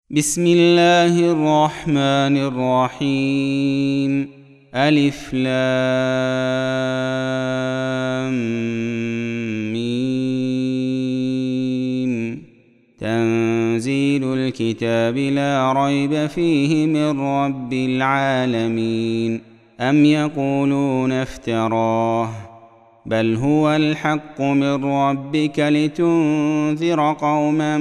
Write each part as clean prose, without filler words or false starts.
بسم الله الرحمن الرحيم. ألف لام ميم. تنزيل الكتاب لا ريب فيه من رب العالمين. أم يقولون افتراه بل هو الحق من ربك لتنذر قوما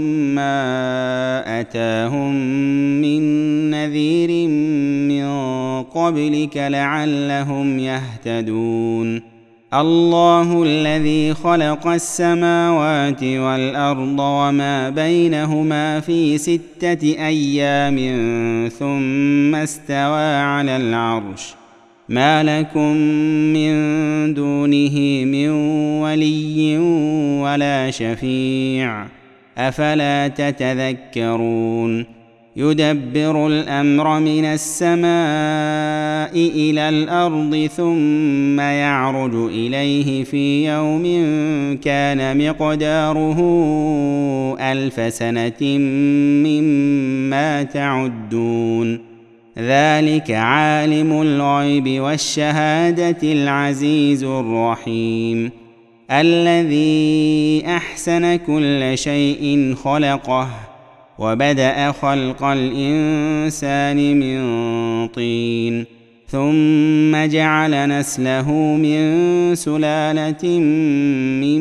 ما أتاهم من نذير من قبلك لعلهم يهتدون. الله الذي خلق السماوات والأرض وما بينهما في 6 أيام ثم استوى على العرش. ما لكم من دونه من ولي ولا شفيع أفلا تتذكرون. يدبر الأمر من السماء إلى الأرض ثم يعرج إليه في يوم كان مقداره 1000 سنة مما تعدون. ذلك عالم الغيب والشهادة العزيز الرحيم. الذي أحسن كل شيء خلقه وبدأ خلق الإنسان من طين ثم جعل نسله من سلالة من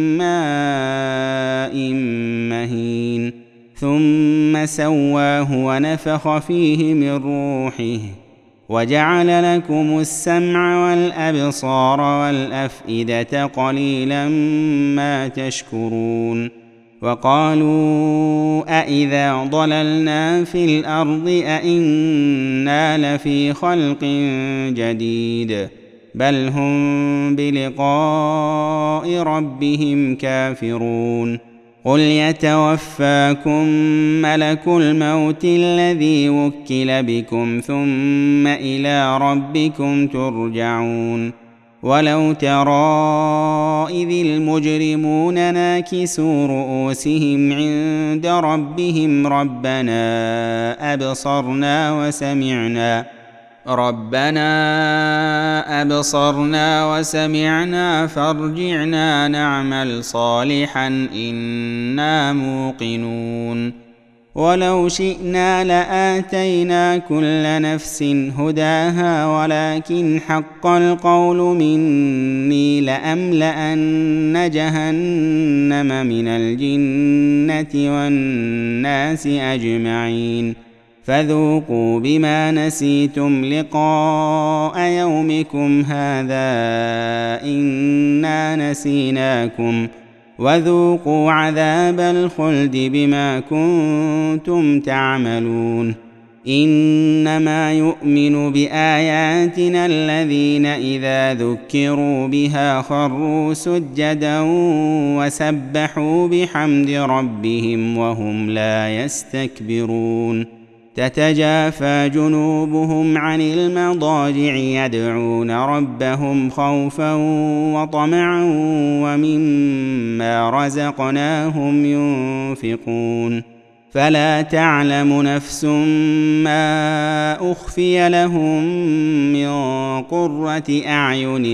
ماء مهين ثم سواه ونفخ فيه من روحه وجعل لكم السمع والأبصار والأفئدة قليلا ما تشكرون. وقالوا أإذا ضللنا في الأرض أإنا لفي خلق جديد بل هم بلقاء ربهم كافرون. قل يتوفاكم ملك الموت الذي وكل بكم ثم إلى ربكم ترجعون. ولو ترى إذ المجرمون ناكسوا رؤوسهم عند ربهم ربنا أبصرنا وسمعنا فارجعنا نعمل صالحا إنا موقنون. ولو شئنا لآتينا كل نفس هداها ولكن حق القول مني لأملأن جهنم من الجنة والناس أجمعين. فذوقوا بما نسيتم لقاء يومكم هذا إنا نسيناكم وذوقوا عذاب الخلد بما كنتم تعملون. إنما يؤمن بآياتنا الذين إذا ذكروا بها خروا سجدا وسبحوا بحمد ربهم وهم لا يستكبرون. تتجافى جنوبهم عن المضاجع يدعون ربهم خوفا وطمعا ومما رزقناهم ينفقون. فلا تعلم نفس ما أخفي لهم من قرة أعين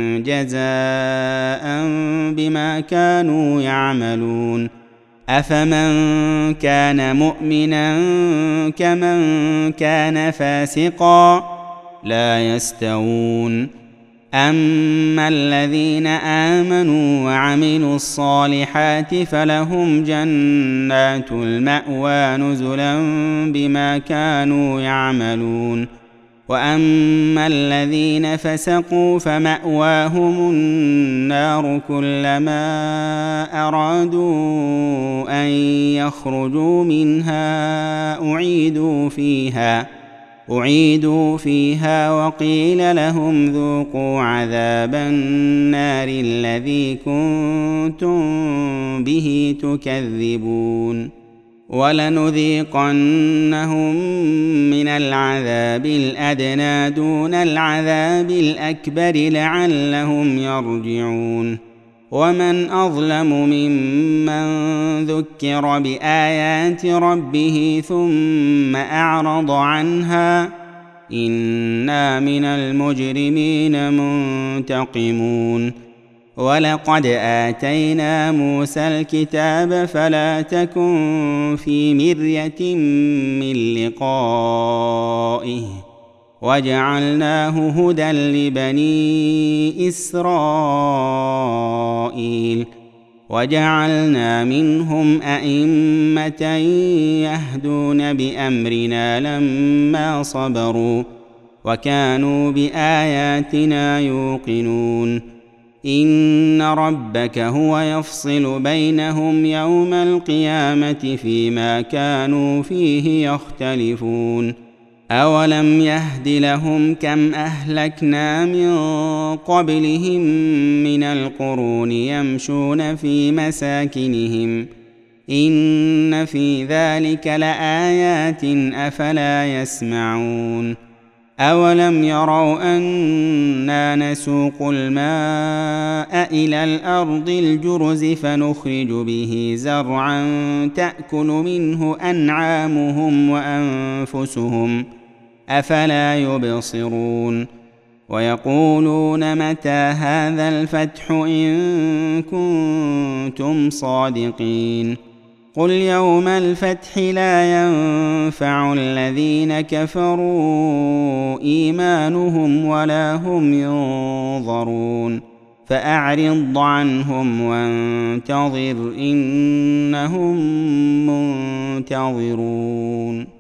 جزاء بما كانوا يعملون. أفمن كان مؤمنا كمن كان فاسقا لا يستوون. أما الذين آمنوا وعملوا الصالحات فلهم جنات المأوى نزلا بما كانوا يعملون. وأما الذين فسقوا فمأواهم النار كلما أرادوا أن يخرجوا منها أعيدوا فيها وقيل لهم ذوقوا عذاب النار الذي كنتم به تكذبون. ولنذيقنهم من العذاب الأدنى دون العذاب الأكبر لعلهم يرجعون. ومن أظلم ممن ذكر بآيات ربه ثم أعرض عنها إنا من المجرمين منتقمون ولقد آتينا موسى الكتاب فلا تكن في مرية من لقائه وجعلناه هدى لبني إسرائيل وجعلنا منهم أئمة يهدون بأمرنا لما صبروا وكانوا بآياتنا يوقنون إن ربك هو يفصل بينهم يوم القيامة فيما كانوا فيه يختلفون أولم يهد لهم كم أهلكنا من قبلهم من القرون يمشون في مساكنهم إن في ذلك لآيات أفلا يسمعون أولم يروا أنا نسوق الماء إلى الأرض الجرز فنخرج به زرعا تأكل منه أنعامهم وأنفسهم أفلا يبصرون ويقولون متى هذا الفتح إن كنتم صادقين قل يوم الفتح لا ينفع الذين كفروا إيمانهم ولا هم ينظرون فأعرض عنهم وانتظر إنهم منتظرون.